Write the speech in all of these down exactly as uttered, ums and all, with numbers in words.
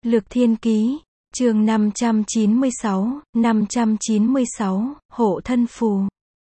Lược Thiên Ký, chương năm trăm chín mươi sáu, năm trăm chín mươi sáu, Hộ Thân Phù.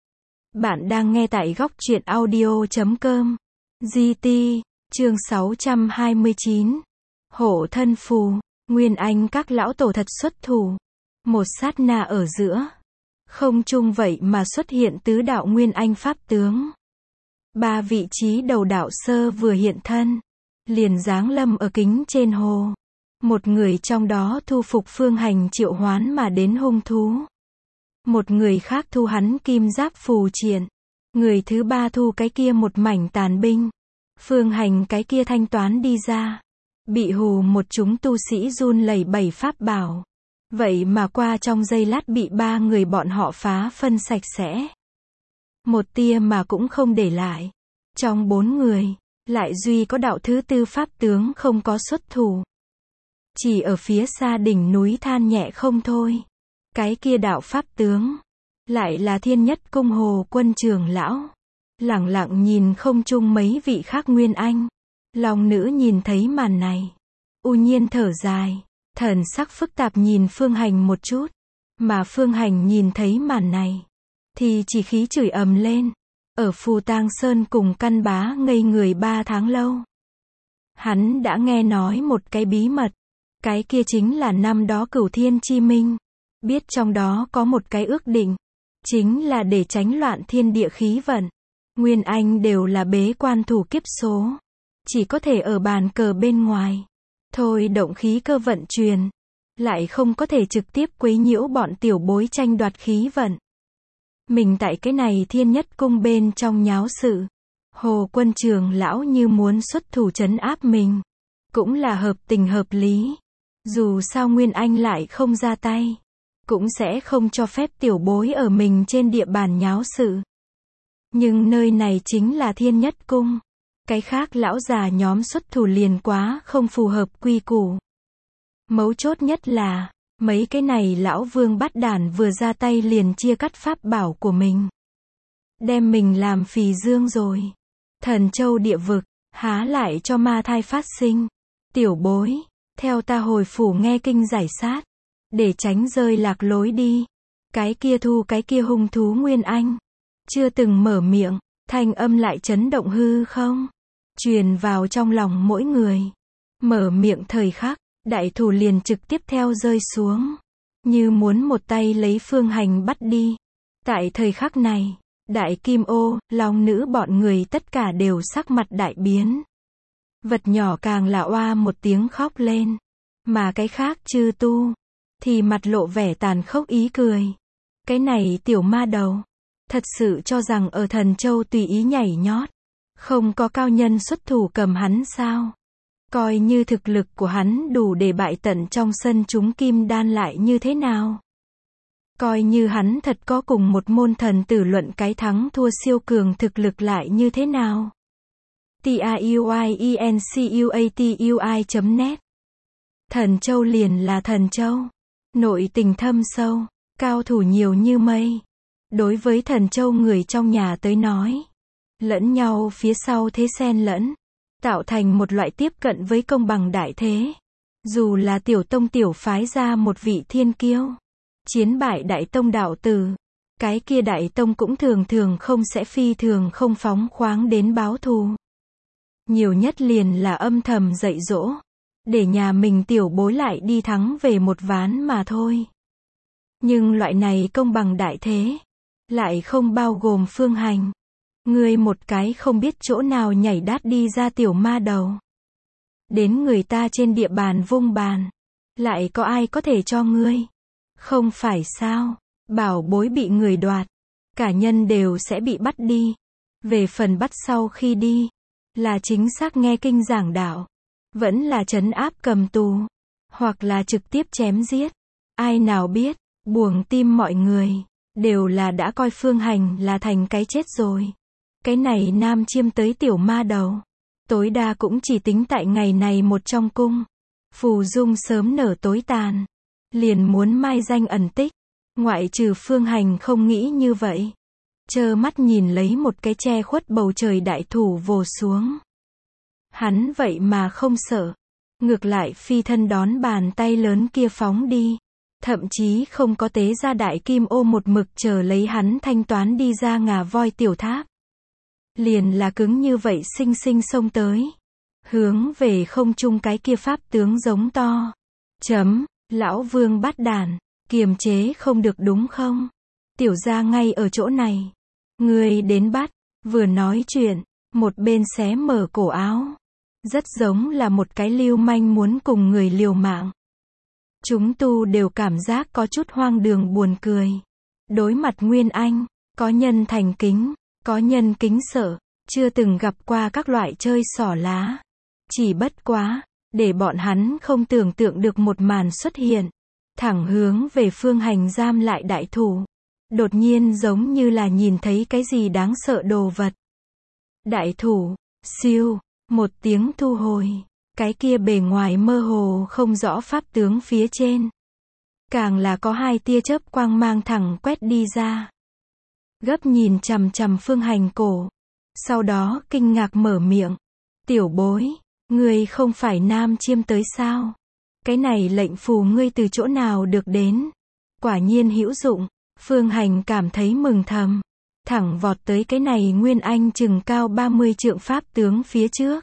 Bạn đang nghe tại góc truyện audio chấm com. giê tê, chương sáu trăm hai mươi chín. Hộ Thân Phù. Nguyên Anh các lão tổ thật xuất thủ. Một sát na ở giữa không trung vậy mà xuất hiện tứ đạo Nguyên Anh pháp tướng. Ba vị trí đầu đạo sơ vừa hiện thân, liền giáng lâm ở kính trên hồ. Một người trong đó thu phục Phương Hành triệu hoán mà đến hung thú. Một người khác thu hắn kim giáp phù triện. Người thứ ba thu cái kia một mảnh tàn binh. Phương Hành cái kia thanh toán đi ra. Bị hù một chúng tu sĩ run lẩy bẩy pháp bảo. Vậy mà qua trong giây lát bị ba người bọn họ phá phân sạch sẽ. Một tia mà cũng không để lại. Trong bốn người, lại duy có đạo thứ tư pháp tướng không có xuất thủ. Chỉ ở phía xa đỉnh núi than nhẹ không thôi. Cái kia đạo pháp tướng, lại là Thiên Nhất Cung Hồ Quân trưởng lão. Lẳng lặng nhìn không chung mấy vị khác Nguyên Anh. Long nữ nhìn thấy màn này, u nhiên thở dài, thần sắc phức tạp nhìn Phương Hành một chút. Mà Phương Hành nhìn thấy màn này, thì chỉ khí chửi ầm lên. Ở Phù Tang Sơn cùng Căn Bá ngây người ba tháng lâu. Hắn đã nghe nói một cái bí mật. Cái kia chính là năm đó Cửu Thiên Chi Minh. Biết trong đó có một cái ước định. Chính là để tránh loạn thiên địa khí vận. Nguyên Anh đều là bế quan thủ kiếp số. Chỉ có thể ở bàn cờ bên ngoài. Thôi động khí cơ vận truyền. Lại không có thể trực tiếp quấy nhiễu bọn tiểu bối tranh đoạt khí vận. Mình tại cái này Thiên Nhất Cung bên trong nháo sự. Hồ Quân trưởng lão như muốn xuất thủ trấn áp mình. Cũng là hợp tình hợp lý. Dù sao Nguyên Anh lại không ra tay. Cũng sẽ không cho phép tiểu bối ở mình trên địa bàn nháo sự. Nhưng nơi này chính là Thiên Nhất Cung. Cái khác lão già nhóm xuất thủ liền quá không phù hợp quy củ. Mấu chốt nhất là, mấy cái này lão vương bát đản vừa ra tay liền chia cắt pháp bảo của mình. Đem mình làm phì dương rồi. Thần châu địa vực, há lại cho ma thai phát sinh. Tiểu bối, theo ta hồi phủ nghe kinh giải sát. Để tránh rơi lạc lối đi. Cái kia thu cái kia hung thú Nguyên Anh. Chưa từng mở miệng, thanh âm lại chấn động hư không. Truyền vào trong lòng mỗi người. Mở miệng thời khắc, đại thủ liền trực tiếp theo rơi xuống. Như muốn một tay lấy Phương Hành bắt đi. Tại thời khắc này, đại kim ô, long nữ bọn người tất cả đều sắc mặt đại biến. Vật nhỏ càng là oa một tiếng khóc lên. Mà cái khác chư tu, thì mặt lộ vẻ tàn khốc ý cười. Cái này tiểu ma đầu, thật sự cho rằng ở Thần Châu tùy ý nhảy nhót. Không có cao nhân xuất thủ cầm hắn sao? Coi như thực lực của hắn đủ để bại tận trong sân chúng kim đan lại như thế nào? Coi như hắn thật có cùng một môn thần tử luận cái thắng thua siêu cường thực lực lại như thế nào? T A U I E N C U A T U I chấm net. Thần Châu liền là Thần Châu. Nội tình thâm sâu, cao thủ nhiều như mây. Đối với Thần Châu người trong nhà tới nói, lẫn nhau phía sau thế xen lẫn, tạo thành một loại tiếp cận với công bằng đại thế. Dù là tiểu tông tiểu phái ra một vị thiên kiêu, chiến bại đại tông đạo tử, cái kia đại tông cũng thường thường không sẽ phi thường không phóng khoáng đến báo thù. Nhiều nhất liền là âm thầm dạy dỗ, để nhà mình tiểu bối lại đi thắng về một ván mà thôi. Nhưng loại này công bằng đại thế, lại không bao gồm Phương Hành. Ngươi một cái không biết chỗ nào nhảy đát đi ra tiểu ma đầu. Đến người ta trên địa bàn vung bàn. Lại có ai có thể cho ngươi? Không phải sao? Bảo bối bị người đoạt. Cả nhân đều sẽ bị bắt đi. Về phần bắt sau khi đi, là chính xác nghe kinh giảng đạo. Vẫn là trấn áp cầm tù. Hoặc là trực tiếp chém giết. Ai nào biết, buồng tim mọi người, đều là đã coi Phương Hành là thành cái chết rồi. Cái này nam chiêm tới tiểu ma đầu. Tối đa cũng chỉ tính tại ngày này một trong cung. Phù dung sớm nở tối tàn. Liền muốn mai danh ẩn tích. Ngoại trừ Phương Hành không nghĩ như vậy. Trơ mắt nhìn lấy một cái che khuất bầu trời đại thủ vồ xuống. Hắn vậy mà không sợ. Ngược lại phi thân đón bàn tay lớn kia phóng đi. Thậm chí không có tế ra đại kim ô một mực chờ lấy hắn thanh toán đi ra ngà voi tiểu tháp. Liền là cứng như vậy xinh xinh xông tới. Hướng về không trung cái kia pháp tướng giống to. Chấm, lão vương bắt đàn, kiềm chế không được đúng không? Tiểu gia ngay ở chỗ này. Ngươi đến bắt, vừa nói chuyện, một bên xé mở cổ áo. Rất giống là một cái lưu manh muốn cùng người liều mạng. Chúng tu đều cảm giác có chút hoang đường buồn cười. Đối mặt Nguyên Anh, có nhân thành kính, có nhân kính sợ, chưa từng gặp qua các loại chơi xỏ lá. Chỉ bất quá, để bọn hắn không tưởng tượng được một màn xuất hiện. Thẳng hướng về Phương Hành giam lại đại thủ. Đột nhiên giống như là nhìn thấy cái gì đáng sợ đồ vật. Đại thủ, siêu, một tiếng thu hồi. Cái kia bề ngoài mơ hồ không rõ pháp tướng phía trên. Càng là có hai tia chớp quang mang thẳng quét đi ra. Gấp nhìn chằm chằm Phương Hành cổ. Sau đó kinh ngạc mở miệng. Tiểu bối, ngươi không phải nam chiêm tới sao? Cái này lệnh phù ngươi từ chỗ nào được đến? Quả nhiên hữu dụng. Phương Hành cảm thấy mừng thầm. Thẳng vọt tới cái này Nguyên Anh chừng cao ba mươi trượng pháp tướng phía trước.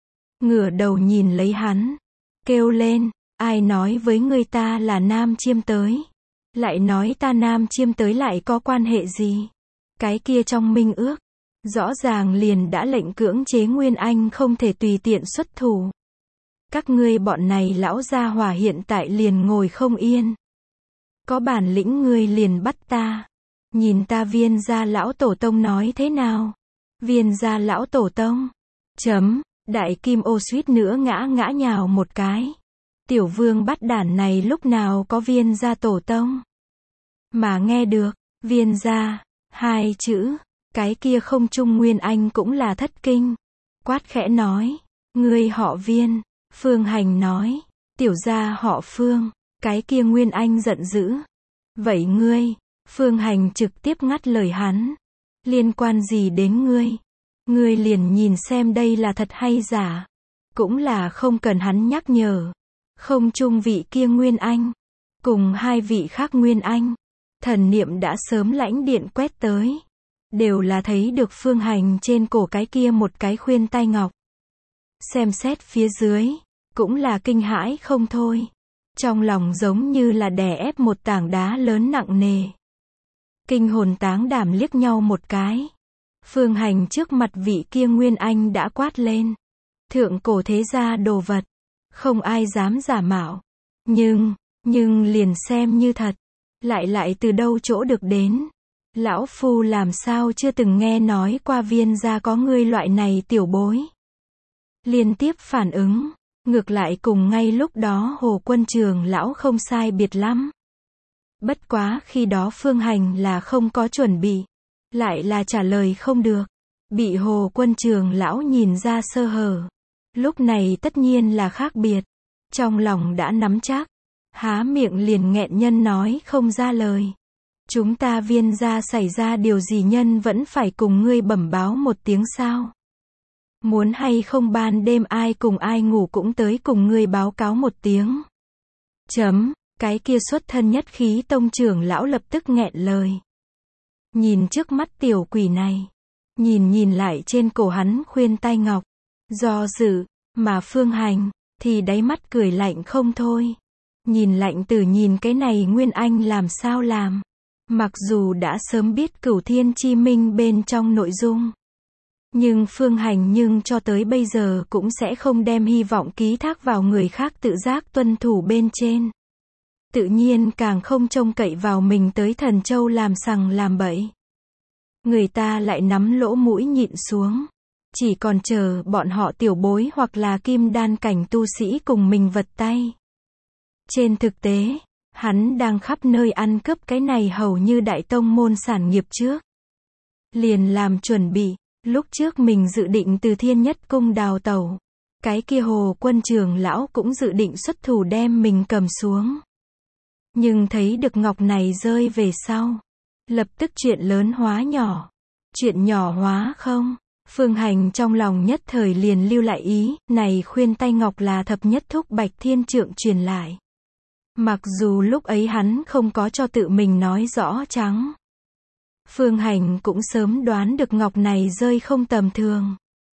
Ngửa đầu nhìn lấy hắn. Kêu lên, ai nói với ngươi ta là nam chiêm tới? Lại nói ta nam chiêm tới lại có quan hệ gì? Cái kia trong minh ước. Rõ ràng liền đã lệnh cưỡng chế Nguyên Anh không thể tùy tiện xuất thủ. Các ngươi bọn này lão gia hỏa hiện tại liền ngồi không yên. Có bản lĩnh ngươi liền bắt ta. Nhìn ta Viên gia lão tổ tông nói thế nào? Viên gia lão tổ tông. Chấm, đại kim ô suýt nữa ngã ngã nhào một cái. Tiểu vương bắt đản này lúc nào có Viên gia tổ tông? Mà nghe được, Viên gia, hai chữ, cái kia không trung Nguyên Anh cũng là thất kinh. Quát khẽ nói, ngươi họ Viên. Phương Hành nói, tiểu gia họ Phương. Cái kia Nguyên Anh giận dữ. Vậy ngươi? Phương Hành trực tiếp ngắt lời hắn. Liên quan gì đến ngươi? Ngươi liền nhìn xem đây là thật hay giả. Cũng là không cần hắn nhắc nhở. Không chung vị kia Nguyên Anh. Cùng hai vị khác Nguyên Anh. Thần niệm đã sớm lãnh điện quét tới. Đều là thấy được Phương Hành trên cổ cái kia một cái khuyên tai ngọc. Xem xét phía dưới. Cũng là kinh hãi không thôi. Trong lòng giống như là đè ép một tảng đá lớn nặng nề. Kinh hồn táng đảm liếc nhau một cái. Phương Hành trước mặt vị kia Nguyên Anh đã quát lên. Thượng cổ thế gia đồ vật. Không ai dám giả mạo. Nhưng, nhưng liền xem như thật. Lại lại từ đâu chỗ được đến. Lão Phu làm sao chưa từng nghe nói qua Viên gia có ngươi loại này tiểu bối. Liên tiếp phản ứng. Ngược lại cùng ngay lúc đó Hồ Quân Trường lão không sai biệt lắm. Bất quá khi đó Phương Hành là không có chuẩn bị. Lại là trả lời không được. Bị Hồ Quân Trường lão nhìn ra sơ hở. Lúc này tất nhiên là khác biệt. Trong lòng đã nắm chắc. Há miệng liền nghẹn nhân nói không ra lời. Chúng ta Viên gia xảy ra điều gì nhân vẫn phải cùng ngươi bẩm báo một tiếng sao? Muốn hay không ban đêm ai cùng ai ngủ cũng tới cùng ngươi báo cáo một tiếng. Chấm, cái kia xuất thân nhất khí tông trưởng lão lập tức nghẹn lời. Nhìn trước mắt tiểu quỷ này. Nhìn nhìn lại trên cổ hắn khuyên tai ngọc. Do dự, mà Phương Hành, thì đáy mắt cười lạnh không thôi. Nhìn lạnh từ nhìn cái này Nguyên Anh làm sao làm. Mặc dù đã sớm biết Cửu Thiên Chi Minh bên trong nội dung. Nhưng Phương Hành nhưng cho tới bây giờ cũng sẽ không đem hy vọng ký thác vào người khác tự giác tuân thủ bên trên. Tự nhiên càng không trông cậy vào mình tới Thần Châu làm sằng làm bậy. Người ta lại nắm lỗ mũi nhịn xuống. Chỉ còn chờ bọn họ tiểu bối hoặc là kim đan cảnh tu sĩ cùng mình vật tay. Trên thực tế, hắn đang khắp nơi ăn cướp cái này hầu như đại tông môn sản nghiệp trước. Liền làm chuẩn bị. Lúc trước mình dự định từ Thiên Nhất Cung đào tẩu. Cái kia Hồ Quân Trường lão cũng dự định xuất thủ đem mình cầm xuống. Nhưng thấy được ngọc này rơi về sau. Lập tức chuyện lớn hóa nhỏ. Chuyện nhỏ hóa không. Phương Hành trong lòng nhất thời liền lưu lại ý, này khuyên tay ngọc là thập nhất thúc Bạch Thiên Trượng truyền lại. Mặc dù lúc ấy hắn không có cho tự mình nói rõ trắng. Phương Hành cũng sớm đoán được ngọc này rơi không tầm thường.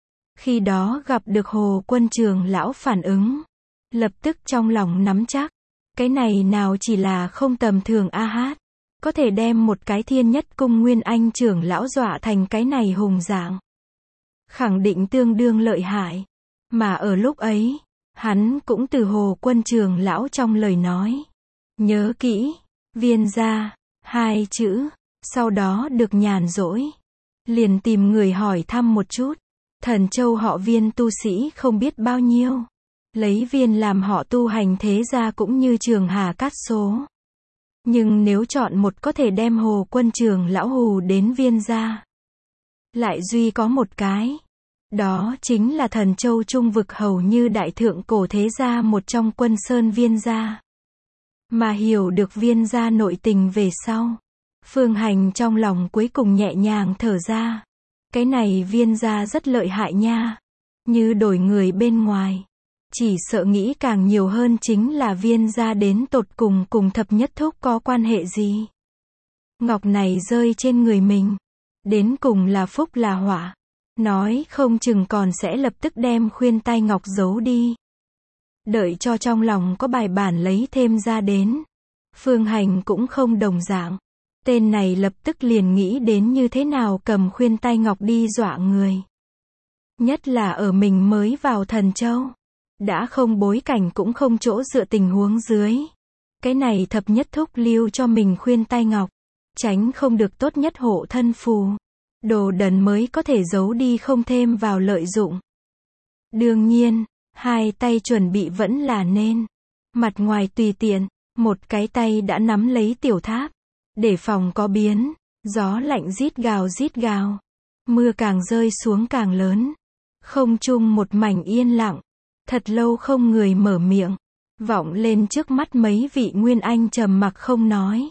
Khi đó gặp được Hồ Quân Trường lão phản ứng. Lập tức trong lòng nắm chắc. Cái này nào chỉ là không tầm thường a hát. Có thể đem một cái thiên nhất cung nguyên anh trưởng lão dọa thành cái này hùng dạng. Khẳng định tương đương lợi hại. Mà ở lúc ấy, hắn cũng từ Hồ Quân Trường lão trong lời nói. Nhớ kỹ, Viên gia, hai chữ. Sau đó được nhàn rỗi. Liền tìm người hỏi thăm một chút. Thần châu họ Viên tu sĩ không biết bao nhiêu. Lấy Viên làm họ tu hành thế gia cũng như Trường Hà Cát số. Nhưng nếu chọn một có thể đem Hồ Quân Trường lão hù đến Viên gia. Lại duy có một cái. Đó chính là thần châu trung vực hầu như đại thượng cổ thế gia một trong Quân Sơn Viên gia. Mà hiểu được Viên gia nội tình về sau. Phương Hành trong lòng cuối cùng nhẹ nhàng thở ra. Cái này Viên gia rất lợi hại nha. Như đổi người bên ngoài. Chỉ sợ nghĩ càng nhiều hơn chính là Viên gia đến tột cùng cùng thập nhất thúc có quan hệ gì. Ngọc này rơi trên người mình. Đến cùng là phúc là họa. Nói không chừng còn sẽ lập tức đem khuyên tai ngọc giấu đi. Đợi cho trong lòng có bài bản lấy thêm ra đến. Phương Hành cũng không đồng dạng. Tên này lập tức liền nghĩ đến như thế nào cầm khuyên tai ngọc đi dọa người. Nhất là ở mình mới vào Thần Châu. Đã không bối cảnh cũng không chỗ dựa tình huống dưới. Cái này thập nhất thúc lưu cho mình khuyên tai ngọc. Tránh không được tốt nhất hộ thân phù. Đồ đần mới có thể giấu đi không thêm vào lợi dụng. Đương nhiên, hai tay chuẩn bị vẫn là nên. Mặt ngoài tùy tiện, một cái tay đã nắm lấy tiểu tháp. Để phòng có biến, gió lạnh rít gào rít gào. Mưa càng rơi xuống càng lớn. Không trung một mảnh yên lặng. Thật lâu không người mở miệng. Vọng lên trước mắt mấy vị nguyên anh trầm mặc không nói.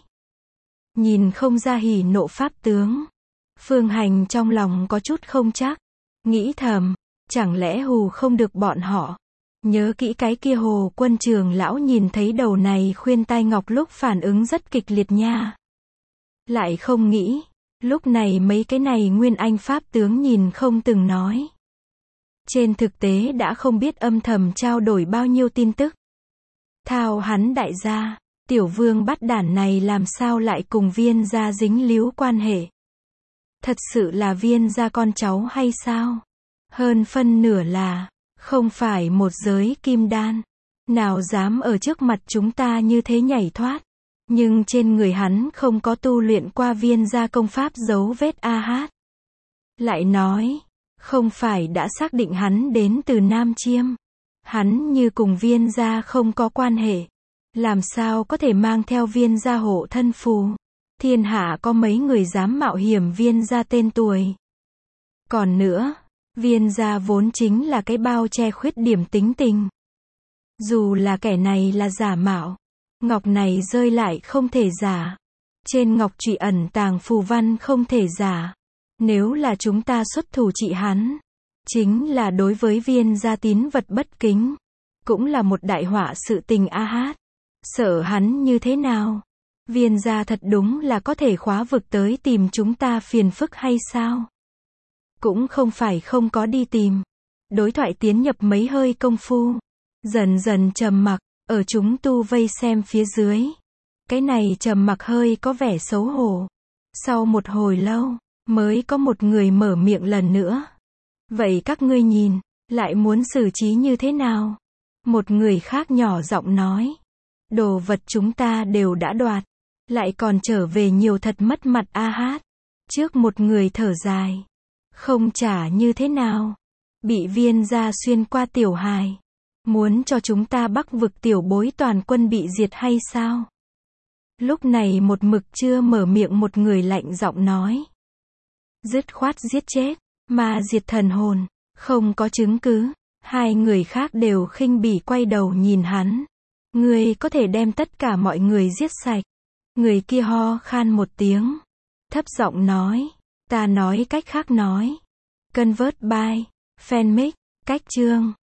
Nhìn không ra hỉ nộ pháp tướng. Phương Hành trong lòng có chút không chắc. Nghĩ thầm, chẳng lẽ hù không được bọn họ. Nhớ kỹ cái kia Hồ Quân Trường lão nhìn thấy đầu này khuyên tai ngọc lúc phản ứng rất kịch liệt nha. Lại không nghĩ, lúc này mấy cái này nguyên anh pháp tướng nhìn không từng nói. Trên thực tế đã không biết âm thầm trao đổi bao nhiêu tin tức. Thao hắn đại gia, tiểu vương bắt đản này làm sao lại cùng Viên gia dính líu quan hệ. Thật sự là Viên gia con cháu hay sao? Hơn phân nửa là, không phải một giới kim đan. Nào dám ở trước mặt chúng ta như thế nhảy thoát. Nhưng trên người hắn không có tu luyện qua Viên gia công pháp dấu vết a hát. Lại nói, không phải đã xác định hắn đến từ Nam Chiêm. Hắn như cùng Viên gia không có quan hệ. Làm sao có thể mang theo Viên gia hộ thân phù. Thiên hạ có mấy người dám mạo hiểm Viên gia tên tuổi. Còn nữa, Viên gia vốn chính là cái bao che khuyết điểm tính tình. Dù là kẻ này là giả mạo. Ngọc này rơi lại không thể giả. Trên ngọc trụy ẩn tàng phù văn không thể giả. Nếu là chúng ta xuất thủ trị hắn, chính là đối với Viên gia tín vật bất kính. Cũng là một đại họa sự tình a hát. Sợ hắn như thế nào? Viên gia thật đúng là có thể khóa vực tới tìm chúng ta phiền phức hay sao? Cũng không phải không có đi tìm. Đối thoại tiến nhập mấy hơi công phu. Dần dần trầm mặc, ở chúng tu vây xem phía dưới. Cái này trầm mặc hơi có vẻ xấu hổ. Sau một hồi lâu, mới có một người mở miệng lần nữa. Vậy các ngươi nhìn, lại muốn xử trí như thế nào? Một người khác nhỏ giọng nói. Đồ vật chúng ta đều đã đoạt. Lại còn trở về nhiều thật mất mặt a hát. Trước một người thở dài. Không trả như thế nào? Bị Viên gia xuyên qua tiểu hài. Muốn cho chúng ta Bắc vực tiểu bối toàn quân bị diệt hay sao? Lúc này một mực chưa mở miệng một người lạnh giọng nói. Dứt khoát giết chết, mà diệt thần hồn, không có chứng cứ. Hai người khác đều khinh bỉ quay đầu nhìn hắn. Ngươi có thể đem tất cả mọi người giết sạch. Người kia ho khan một tiếng. Thấp giọng nói. Ta nói cách khác nói. Convert by Fanmic. Cách chương